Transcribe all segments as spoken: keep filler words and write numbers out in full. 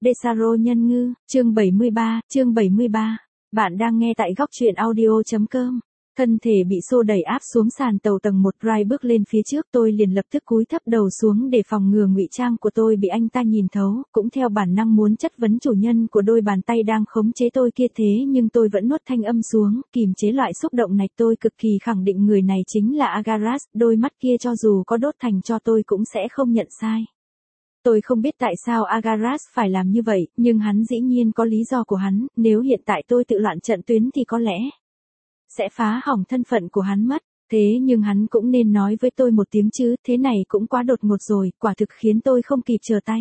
Desaro nhân ngư, chương bảy mươi ba, chương bảy mươi ba. Bạn đang nghe tại góc truyện audio chấm com. Thân thể bị xô đẩy áp xuống sàn tàu tầng một. Ray bước lên phía trước, tôi liền lập tức cúi thấp đầu xuống để phòng ngừa ngụy trang của tôi bị anh ta nhìn thấu, cũng theo bản năng muốn chất vấn chủ nhân của đôi bàn tay đang khống chế tôi kia, thế nhưng tôi vẫn nuốt thanh âm xuống, kìm chế loại xúc động này. Tôi cực kỳ khẳng định người này chính là Agaras, đôi mắt kia cho dù có đốt thành cho tôi cũng sẽ không nhận sai. Tôi không biết tại sao Agaras phải làm như vậy, nhưng hắn dĩ nhiên có lý do của hắn, nếu hiện tại tôi tự loạn trận tuyến thì có lẽ sẽ phá hỏng thân phận của hắn mất. Thế nhưng hắn cũng nên nói với tôi một tiếng chứ, thế này cũng quá đột ngột rồi, quả thực khiến tôi không kịp trở tay.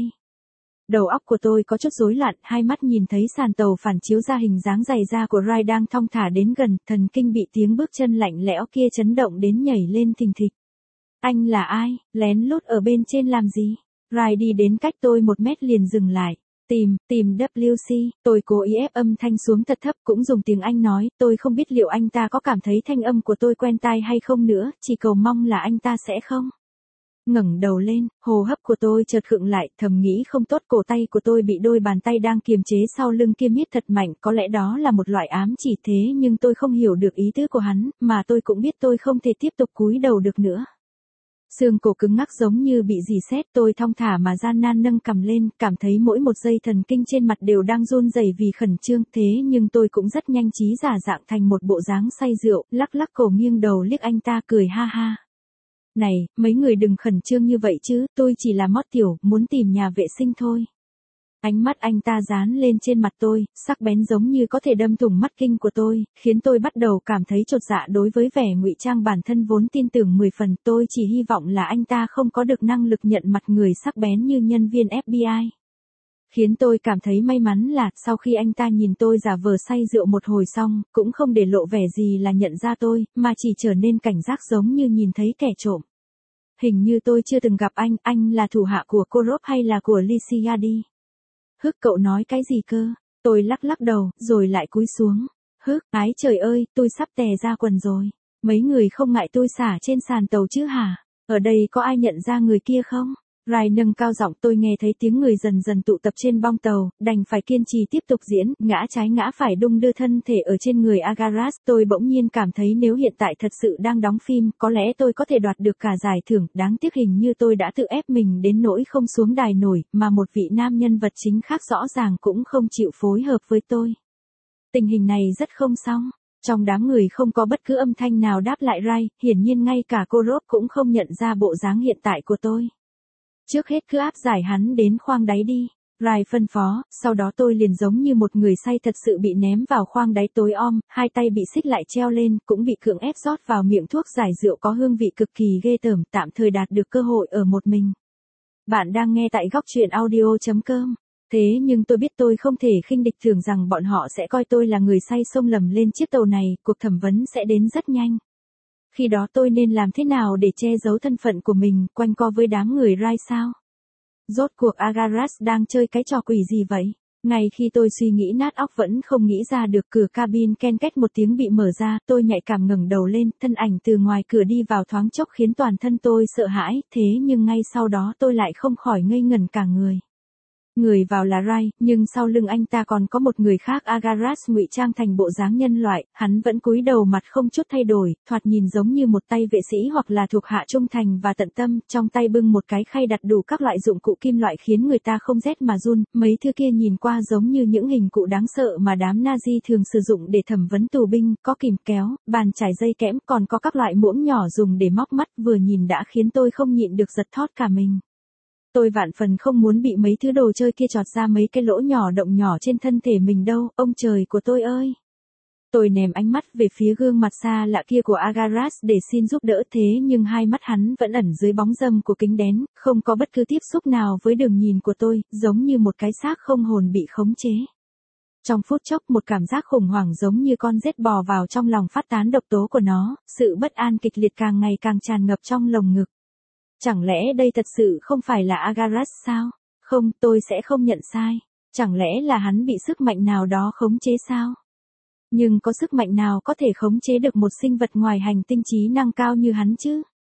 Đầu óc của tôi có chút rối loạn, hai mắt nhìn thấy sàn tàu phản chiếu ra hình dáng dày da của Ray đang thong thả đến gần, thần kinh bị tiếng bước chân lạnh lẽo kia chấn động đến nhảy lên thình thịch. Anh là ai, lén lút ở bên trên làm gì? Ray đi đến cách tôi một mét liền dừng lại. Tìm, tìm W C, tôi cố ý ép âm thanh xuống thật thấp, cũng dùng tiếng Anh nói, tôi không biết liệu anh ta có cảm thấy thanh âm của tôi quen tai hay không nữa, chỉ cầu mong là anh ta sẽ không. Ngẩng đầu lên, hô hấp của tôi chợt khựng lại, thầm nghĩ không tốt, cổ tay của tôi bị đôi bàn tay đang kiềm chế sau lưng kia miết thật mạnh, có lẽ đó là một loại ám chỉ, thế nhưng tôi không hiểu được ý tứ của hắn, mà tôi cũng biết tôi không thể tiếp tục cúi đầu được nữa. Xương cổ cứng ngắc giống như bị dì xét, tôi thong thả mà gian nan nâng cằm lên, cảm thấy mỗi một dây thần kinh trên mặt đều đang run rẩy vì khẩn trương, thế nhưng tôi cũng rất nhanh trí giả dạng thành một bộ dáng say rượu, lắc lắc cổ nghiêng đầu liếc anh ta cười ha ha. Này, mấy người đừng khẩn trương như vậy chứ, tôi chỉ là mót tiểu, muốn tìm nhà vệ sinh thôi. Ánh mắt anh ta dán lên trên mặt tôi, sắc bén giống như có thể đâm thủng mắt kinh của tôi, khiến tôi bắt đầu cảm thấy chột dạ đối với vẻ ngụy trang bản thân vốn tin tưởng mười phần. Tôi chỉ hy vọng là anh ta không có được năng lực nhận mặt người sắc bén như nhân viên F B I. Khiến tôi cảm thấy may mắn là, sau khi anh ta nhìn tôi giả vờ say rượu một hồi xong, cũng không để lộ vẻ gì là nhận ra tôi, mà chỉ trở nên cảnh giác giống như nhìn thấy kẻ trộm. Hình như tôi chưa từng gặp anh, anh là thủ hạ của Korop hay là của Lycia đi? Hức, cậu nói cái gì cơ? Tôi lắc lắc đầu, rồi lại cúi xuống. Hức, ái trời ơi, tôi sắp tè ra quần rồi. Mấy người không ngại tôi xả trên sàn tàu chứ hả? Ở đây có ai nhận ra người kia không? Ray nâng cao giọng, tôi nghe thấy tiếng người dần dần tụ tập trên bong tàu, đành phải kiên trì tiếp tục diễn, ngã trái ngã phải đung đưa thân thể ở trên người Agaras. Tôi bỗng nhiên cảm thấy nếu hiện tại thật sự đang đóng phim, có lẽ tôi có thể đoạt được cả giải thưởng, đáng tiếc hình như tôi đã tự ép mình đến nỗi không xuống đài nổi, mà một vị nam nhân vật chính khác rõ ràng cũng không chịu phối hợp với tôi. Tình hình này rất không xong. Trong đám người không có bất cứ âm thanh nào đáp lại Ray, hiển nhiên ngay cả Korop cũng không nhận ra bộ dáng hiện tại của tôi. Trước hết cứ áp giải hắn đến khoang đáy đi, Ray phân phó, sau đó tôi liền giống như một người say thật sự bị ném vào khoang đáy tối om, hai tay bị xích lại treo lên, cũng bị cưỡng ép rót vào miệng thuốc giải rượu có hương vị cực kỳ ghê tởm, tạm thời đạt được cơ hội ở một mình. Bạn đang nghe tại góc truyện audio chấm com. Thế nhưng tôi biết tôi không thể khinh địch, tưởng rằng bọn họ sẽ coi tôi là người say xông lầm lên chiếc tàu này, cuộc thẩm vấn sẽ đến rất nhanh. Khi đó tôi nên làm thế nào để che giấu thân phận của mình, quanh co với đám người Ray sao? Rốt cuộc Agaras đang chơi cái trò quỷ gì vậy? Ngay khi tôi suy nghĩ nát óc vẫn không nghĩ ra được, cửa cabin ken két một tiếng bị mở ra, tôi nhạy cảm ngẩng đầu lên, thân ảnh từ ngoài cửa đi vào thoáng chốc khiến toàn thân tôi sợ hãi, thế nhưng ngay sau đó tôi lại không khỏi ngây ngẩn cả người. Người vào là Ray, nhưng sau lưng anh ta còn có một người khác. Agaras ngụy trang thành bộ dáng nhân loại, hắn vẫn cúi đầu mặt không chút thay đổi, thoạt nhìn giống như một tay vệ sĩ hoặc là thuộc hạ trung thành và tận tâm, trong tay bưng một cái khay đặt đủ các loại dụng cụ kim loại khiến người ta không rét mà run, mấy thứ kia nhìn qua giống như những hình cụ đáng sợ mà đám Nazi thường sử dụng để thẩm vấn tù binh, có kìm kéo, bàn chải dây kẽm, còn có các loại muỗng nhỏ dùng để móc mắt, vừa nhìn đã khiến tôi không nhịn được giật thót cả mình. Tôi vạn phần không muốn bị mấy thứ đồ chơi kia chọt ra mấy cái lỗ nhỏ động nhỏ trên thân thể mình đâu, ông trời của tôi ơi. Tôi ném ánh mắt về phía gương mặt xa lạ kia của Agaras để xin giúp đỡ, thế nhưng hai mắt hắn vẫn ẩn dưới bóng râm của kính đen, không có bất cứ tiếp xúc nào với đường nhìn của tôi, giống như một cái xác không hồn bị khống chế. Trong phút chốc một cảm giác khủng hoảng giống như con rết bò vào trong lòng phát tán độc tố của nó, sự bất an kịch liệt càng ngày càng tràn ngập trong lồng ngực. Chẳng lẽ đây thật sự không phải là Agaras sao? Không, tôi sẽ không nhận sai. Chẳng lẽ là hắn bị sức mạnh nào đó khống chế sao? Nhưng có sức mạnh nào có thể khống chế được một sinh vật ngoài hành tinh trí năng cao như hắn chứ?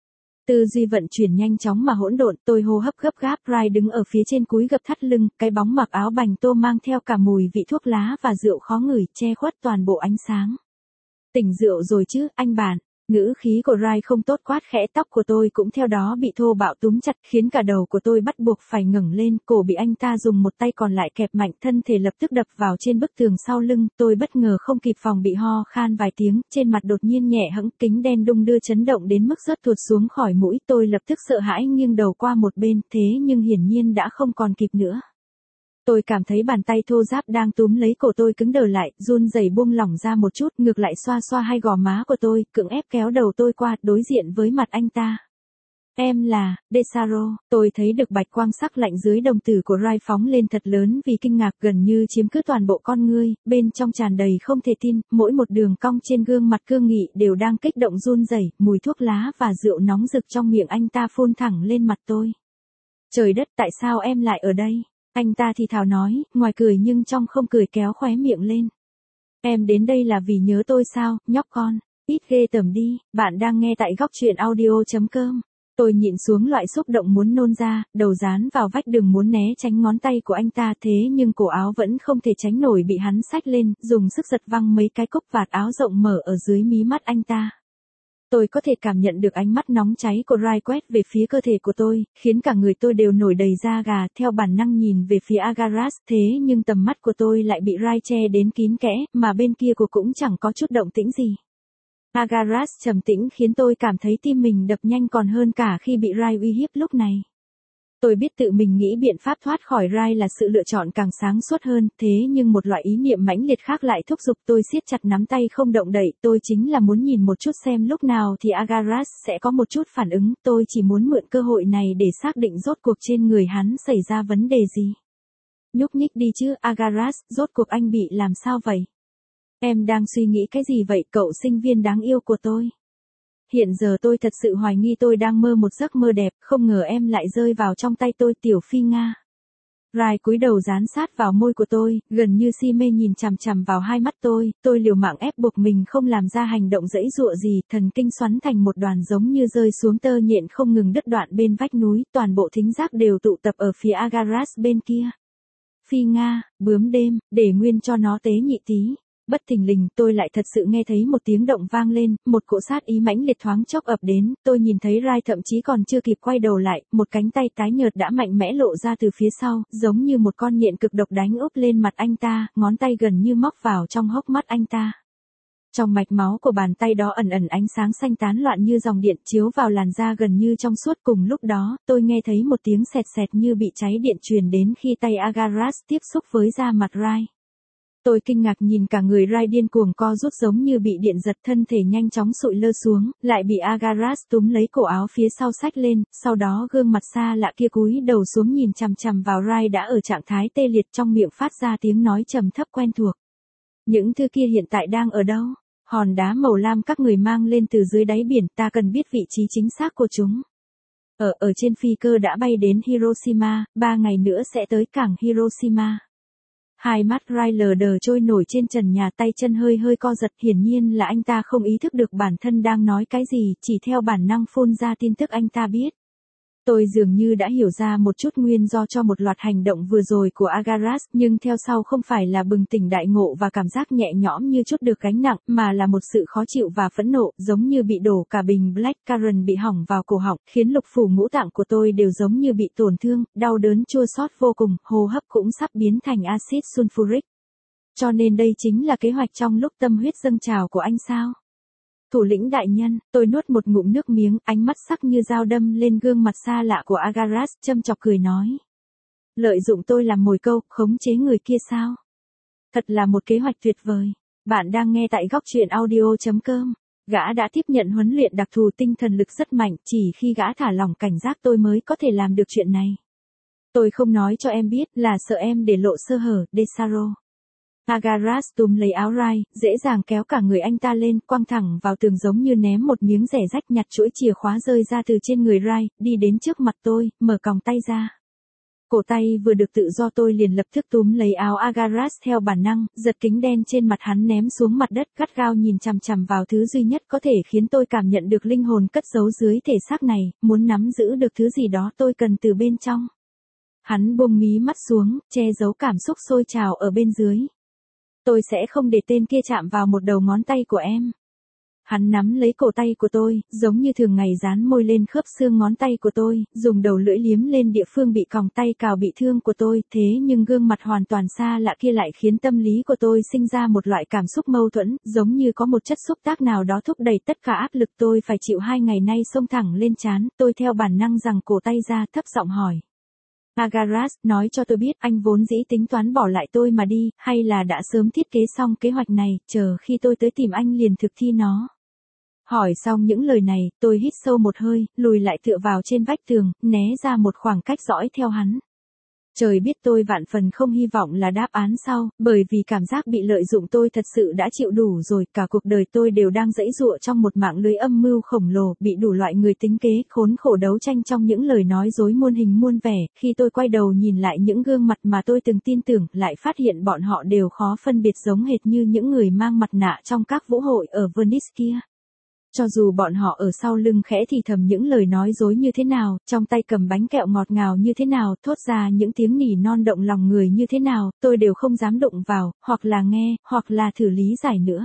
Tư duy vận chuyển nhanh chóng mà hỗn độn, tôi hô hấp gấp gáp, Rai đứng ở phía trên cúi gập thắt lưng, cái bóng mặc áo bành tô mang theo cả mùi vị thuốc lá và rượu khó ngửi, che khuất toàn bộ ánh sáng. Tỉnh rượu rồi chứ, anh bạn. Ngữ khí của Rai không tốt, quát khẽ, tóc của tôi cũng theo đó bị thô bạo túm chặt, khiến cả đầu của tôi bắt buộc phải ngẩng lên, cổ bị anh ta dùng một tay còn lại kẹp mạnh, thân thể lập tức đập vào trên bức tường sau lưng, tôi bất ngờ không kịp phòng bị ho khan vài tiếng, trên mặt đột nhiên nhẹ hẫng, kính đen đung đưa chấn động đến mức rớt tuột xuống khỏi mũi, tôi lập tức sợ hãi nghiêng đầu qua một bên, thế nhưng hiển nhiên đã không còn kịp nữa. Tôi cảm thấy bàn tay thô ráp đang túm lấy cổ tôi cứng đờ lại, run rẩy buông lỏng ra một chút, ngược lại xoa xoa hai gò má của tôi, cưỡng ép kéo đầu tôi qua, đối diện với mặt anh ta. Em là, Desaro, tôi thấy được bạch quang sắc lạnh dưới đồng tử của Rai phóng lên thật lớn vì kinh ngạc gần như chiếm cứ toàn bộ con ngươi, bên trong tràn đầy không thể tin, mỗi một đường cong trên gương mặt cương nghị đều đang kích động run rẩy, mùi thuốc lá và rượu nóng rực trong miệng anh ta phun thẳng lên mặt tôi. Trời đất, tại sao em lại ở đây? Anh ta thì thào nói, ngoài cười nhưng trong không cười, kéo khóe miệng lên. Em đến đây là vì nhớ tôi sao, nhóc con, ít ghê tởm đi, bạn đang nghe tại góc truyện audio.com. Tôi nhịn xuống loại xúc động muốn nôn ra, đầu dán vào vách đường muốn né tránh ngón tay của anh ta, thế nhưng cổ áo vẫn không thể tránh nổi bị hắn xách lên, dùng sức giật văng mấy cái cúc vạt áo rộng mở ở dưới mí mắt anh ta. Tôi có thể cảm nhận được ánh mắt nóng cháy của Rai quét về phía cơ thể của tôi, khiến cả người tôi đều nổi đầy da gà, theo bản năng nhìn về phía Agaras, thế nhưng tầm mắt của tôi lại bị Rai che đến kín kẽ, mà bên kia của cũng chẳng có chút động tĩnh gì. Agaras trầm tĩnh khiến tôi cảm thấy tim mình đập nhanh còn hơn cả khi bị Rai uy hiếp lúc này. Tôi biết tự mình nghĩ biện pháp thoát khỏi Rai là sự lựa chọn càng sáng suốt hơn, thế nhưng một loại ý niệm mãnh liệt khác lại thúc giục tôi siết chặt nắm tay không động đậy, tôi chính là muốn nhìn một chút xem lúc nào thì Agaras sẽ có một chút phản ứng, tôi chỉ muốn mượn cơ hội này để xác định rốt cuộc trên người hắn xảy ra vấn đề gì. Nhúc nhích đi chứ, Agaras, rốt cuộc anh bị làm sao vậy? Em đang suy nghĩ cái gì vậy, cậu sinh viên đáng yêu của tôi? Hiện giờ tôi thật sự hoài nghi tôi đang mơ một giấc mơ đẹp, không ngờ em lại rơi vào trong tay tôi, tiểu phi Nga. Rai cúi đầu dán sát vào môi của tôi, gần như si mê nhìn chằm chằm vào hai mắt tôi, tôi liều mạng ép buộc mình không làm ra hành động dãy dụa gì, thần kinh xoắn thành một đoàn giống như rơi xuống tơ nhện không ngừng đứt đoạn bên vách núi, toàn bộ thính giác đều tụ tập ở phía Agaras bên kia. Phi Nga, bướm đêm, để nguyên cho nó tế nhị tí. Bất thình lình tôi lại thật sự nghe thấy một tiếng động vang lên, một cỗ sát ý mãnh liệt thoáng chốc ập đến, tôi nhìn thấy Rai thậm chí còn chưa kịp quay đầu lại, một cánh tay tái nhợt đã mạnh mẽ lộ ra từ phía sau, giống như một con nhện cực độc đánh úp lên mặt anh ta, ngón tay gần như móc vào trong hốc mắt anh ta. Trong mạch máu của bàn tay đó ẩn ẩn ánh sáng xanh tán loạn như dòng điện chiếu vào làn da gần như trong suốt, cùng lúc đó, tôi nghe thấy một tiếng sẹt sẹt như bị cháy điện truyền đến khi tay Agaras tiếp xúc với da mặt Rai. Tôi kinh ngạc nhìn cả người Rai điên cuồng co rút giống như bị điện giật, thân thể nhanh chóng sụi lơ xuống, lại bị Agaras túm lấy cổ áo phía sau xách lên, sau đó gương mặt xa lạ kia cúi đầu xuống nhìn chằm chằm vào Rai đã ở trạng thái tê liệt, trong miệng phát ra tiếng nói trầm thấp quen thuộc. Những thứ kia hiện tại đang ở đâu? Hòn đá màu lam các người mang lên từ dưới đáy biển, ta cần biết vị trí chính xác của chúng. Ở ở trên phi cơ đã bay đến Hiroshima, ba ngày nữa sẽ tới cảng Hiroshima. Hai mắt Rai lờ đờ trôi nổi trên trần nhà, tay chân hơi hơi co giật, hiển nhiên là anh ta không ý thức được bản thân đang nói cái gì, chỉ theo bản năng phun ra tin tức anh ta biết. Tôi dường như đã hiểu ra một chút nguyên do cho một loạt hành động vừa rồi của Agaras, nhưng theo sau không phải là bừng tỉnh đại ngộ và cảm giác nhẹ nhõm như chút được gánh nặng, mà là một sự khó chịu và phẫn nộ, giống như bị đổ cả bình Blackcurrant bị hỏng vào cổ họng, khiến lục phủ ngũ tạng của tôi đều giống như bị tổn thương, đau đớn chua xót vô cùng, hô hấp cũng sắp biến thành axit sulfuric. Cho nên đây chính là kế hoạch trong lúc tâm huyết dâng trào của anh sao? Thủ lĩnh đại nhân, tôi nuốt một ngụm nước miếng, ánh mắt sắc như dao đâm lên gương mặt xa lạ của Agaras, châm chọc cười nói. Lợi dụng tôi làm mồi câu, khống chế người kia sao? Thật là một kế hoạch tuyệt vời. Bạn đang nghe tại góc truyện audio.com. Gã đã tiếp nhận huấn luyện đặc thù tinh thần lực rất mạnh, chỉ khi gã thả lỏng cảnh giác tôi mới có thể làm được chuyện này. Tôi không nói cho em biết là sợ em để lộ sơ hở, Desaro. Agaras túm lấy áo Rai, dễ dàng kéo cả người anh ta lên, quăng thẳng vào tường giống như ném một miếng rẻ rách, nhặt chuỗi chìa khóa rơi ra từ trên người Rai, đi đến trước mặt tôi, mở còng tay ra. Cổ tay vừa được tự do tôi liền lập tức túm lấy áo Agaras theo bản năng, giật kính đen trên mặt hắn ném xuống mặt đất, gắt gao nhìn chằm chằm vào thứ duy nhất có thể khiến tôi cảm nhận được linh hồn cất giấu dưới thể xác này, muốn nắm giữ được thứ gì đó tôi cần từ bên trong. Hắn buông mí mắt xuống, che giấu cảm xúc sôi trào ở bên dưới. Tôi sẽ không để tên kia chạm vào một đầu ngón tay của em. Hắn nắm lấy cổ tay của tôi, giống như thường ngày dán môi lên khớp xương ngón tay của tôi, dùng đầu lưỡi liếm lên địa phương bị còng tay cào bị thương của tôi, thế nhưng gương mặt hoàn toàn xa lạ kia lại khiến tâm lý của tôi sinh ra một loại cảm xúc mâu thuẫn, giống như có một chất xúc tác nào đó thúc đẩy tất cả áp lực tôi phải chịu hai ngày nay xông thẳng lên trán, tôi theo bản năng giằng cổ tay ra, thấp giọng hỏi. Agaras, nói cho tôi biết anh vốn dĩ tính toán bỏ lại tôi mà đi, hay là đã sớm thiết kế xong kế hoạch này, chờ khi tôi tới tìm anh liền thực thi nó. Hỏi xong những lời này, tôi hít sâu một hơi, lùi lại tựa vào trên vách tường, né ra một khoảng cách dõi theo hắn. Trời biết tôi vạn phần không hy vọng là đáp án sau, bởi vì cảm giác bị lợi dụng tôi thật sự đã chịu đủ rồi, cả cuộc đời tôi đều đang giãy giụa trong một mạng lưới âm mưu khổng lồ, bị đủ loại người tính kế, khốn khổ đấu tranh trong những lời nói dối muôn hình muôn vẻ, khi tôi quay đầu nhìn lại những gương mặt mà tôi từng tin tưởng, lại phát hiện bọn họ đều khó phân biệt giống hệt như những người mang mặt nạ trong các vũ hội ở Venice kia. Cho dù bọn họ ở sau lưng khẽ thì thầm những lời nói dối như thế nào, trong tay cầm bánh kẹo ngọt ngào như thế nào, thốt ra những tiếng nỉ non động lòng người như thế nào, tôi đều không dám đụng vào, hoặc là nghe, hoặc là thử lý giải nữa.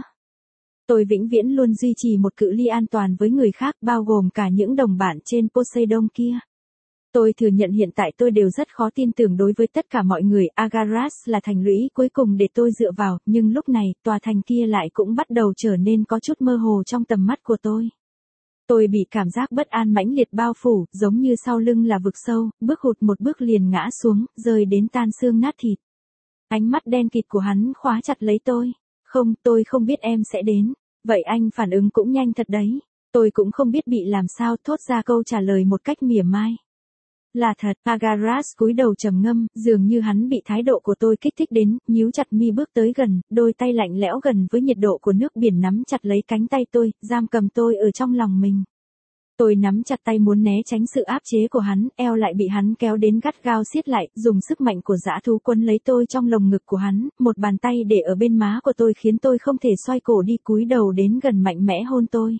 Tôi vĩnh viễn luôn duy trì một cự ly an toàn với người khác, bao gồm cả những đồng bạn trên Poseidon kia. Tôi thừa nhận hiện tại tôi đều rất khó tin tưởng đối với tất cả mọi người, Agaras là thành lũy cuối cùng để tôi dựa vào, nhưng lúc này, tòa thành kia lại cũng bắt đầu trở nên có chút mơ hồ trong tầm mắt của tôi. Tôi bị cảm giác bất an mãnh liệt bao phủ, giống như sau lưng là vực sâu, bước hụt một bước liền ngã xuống, rơi đến tan xương nát thịt. Ánh mắt đen kịt của hắn khóa chặt lấy tôi. Không, tôi không biết em sẽ đến. Vậy anh phản ứng cũng nhanh thật đấy. Tôi cũng không biết bị làm sao thốt ra câu trả lời một cách mỉa mai. Là thật, Agaras cúi đầu trầm ngâm, dường như hắn bị thái độ của tôi kích thích đến, nhíu chặt mi bước tới gần, đôi tay lạnh lẽo gần với nhiệt độ của nước biển nắm chặt lấy cánh tay tôi, giam cầm tôi ở trong lòng mình. Tôi nắm chặt tay muốn né tránh sự áp chế của hắn, eo lại bị hắn kéo đến gắt gao siết lại, dùng sức mạnh của dã thú quấn lấy tôi trong lồng ngực của hắn, một bàn tay để ở bên má của tôi khiến tôi không thể xoay cổ đi, cúi đầu đến gần mạnh mẽ hôn tôi.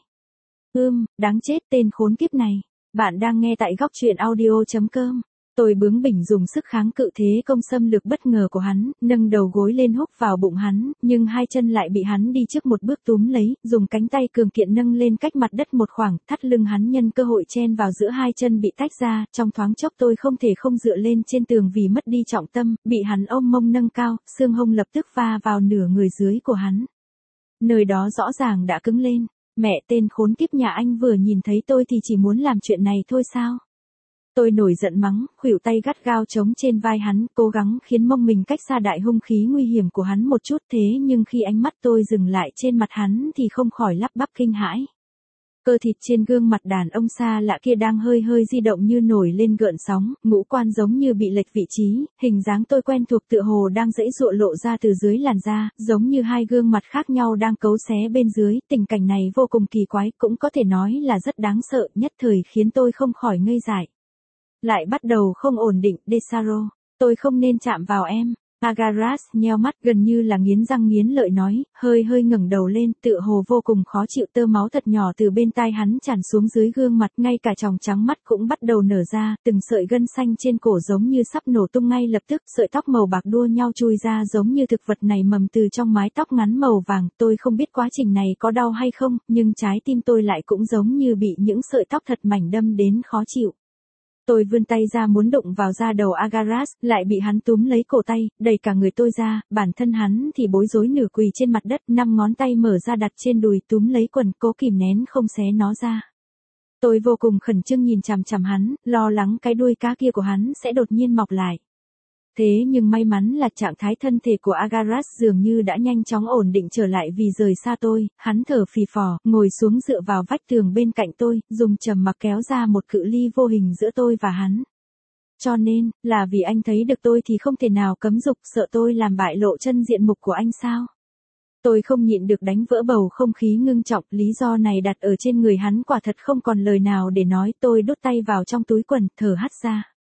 Ưm, đáng chết tên khốn kiếp này. Bạn đang nghe tại góc truyện audio chấm com. Tôi bướng bỉnh dùng sức kháng cự thế công xâm lược bất ngờ của hắn, nâng đầu gối lên húc vào bụng hắn, nhưng hai chân lại bị hắn đi trước một bước túm lấy, dùng cánh tay cường kiện nâng lên cách mặt đất một khoảng, thắt lưng hắn nhân cơ hội chen vào giữa hai chân bị tách ra, trong thoáng chốc tôi không thể không dựa lên trên tường vì mất đi trọng tâm, bị hắn ôm mông nâng cao, xương hông lập tức va vào nửa người dưới của hắn. Nơi đó rõ ràng đã cứng lên. Mẹ tên khốn kiếp nhà anh vừa nhìn thấy tôi thì chỉ muốn làm chuyện này thôi sao? Tôi nổi giận mắng, khuỷu tay gắt gao chống trên vai hắn, cố gắng khiến mông mình cách xa đại hung khí nguy hiểm của hắn một chút, thế nhưng khi ánh mắt tôi dừng lại trên mặt hắn thì không khỏi lắp bắp kinh hãi. Cơ thịt trên gương mặt đàn ông xa lạ kia đang hơi hơi di động như nổi lên gợn sóng, ngũ quan giống như bị lệch vị trí, hình dáng tôi quen thuộc tựa hồ đang giãy giụa lộ ra từ dưới làn da, giống như hai gương mặt khác nhau đang cấu xé bên dưới, tình cảnh này vô cùng kỳ quái, cũng có thể nói là rất đáng sợ, nhất thời khiến tôi không khỏi ngây dại. Lại bắt đầu không ổn định, Desaro, tôi không nên chạm vào em. Agaras nheo mắt gần như là nghiến răng nghiến lợi nói, hơi hơi ngẩng đầu lên, tựa hồ vô cùng khó chịu, tơ máu thật nhỏ từ bên tai hắn tràn xuống dưới gương mặt, ngay cả tròng trắng mắt cũng bắt đầu nở ra, từng sợi gân xanh trên cổ giống như sắp nổ tung ngay lập tức, sợi tóc màu bạc đua nhau chui ra giống như thực vật này mầm từ trong mái tóc ngắn màu vàng, tôi không biết quá trình này có đau hay không, nhưng trái tim tôi lại cũng giống như bị những sợi tóc thật mảnh đâm đến khó chịu. Tôi vươn tay ra muốn đụng vào da đầu Agaras, lại bị hắn túm lấy cổ tay, đẩy cả người tôi ra, bản thân hắn thì bối rối nửa quỳ trên mặt đất, năm ngón tay mở ra đặt trên đùi túm lấy quần, cố kìm nén không xé nó ra. Tôi vô cùng khẩn trương nhìn chằm chằm hắn, lo lắng cái đuôi cá kia của hắn sẽ đột nhiên mọc lại. Thế nhưng may mắn là trạng thái thân thể của Agaras dường như đã nhanh chóng ổn định trở lại vì rời xa tôi, hắn thở phì phò, ngồi xuống dựa vào vách tường bên cạnh tôi, dùng trầm mặc kéo ra một cự ly vô hình giữa tôi và hắn. Cho nên, là vì anh thấy được tôi thì không thể nào cấm dục, sợ tôi làm bại lộ chân diện mục của anh sao? Tôi không nhịn được đánh vỡ bầu không khí ngưng trọng, lý do này đặt ở trên người hắn quả thật không còn lời nào để nói, tôi đút tay vào trong túi quần, thở hắt ra.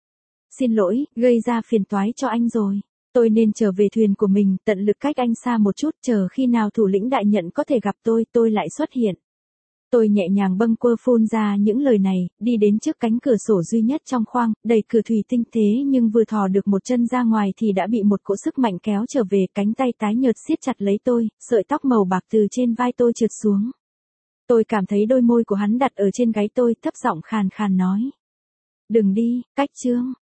Xin lỗi, gây ra phiền toái cho anh rồi. Tôi nên trở về thuyền của mình, tận lực cách anh xa một chút, chờ khi nào thủ lĩnh đại nhận có thể gặp tôi, tôi lại xuất hiện. Tôi nhẹ nhàng bâng quơ phun ra những lời này, đi đến trước cánh cửa sổ duy nhất trong khoang, đẩy cửa thủy tinh thế nhưng vừa thò được một chân ra ngoài thì đã bị một cỗ sức mạnh kéo trở về, cánh tay tái nhợt siết chặt lấy tôi, sợi tóc màu bạc từ trên vai tôi trượt xuống. Tôi cảm thấy đôi môi của hắn đặt ở trên gáy tôi, thấp giọng khàn khàn nói. Đừng đi, Cách Trương.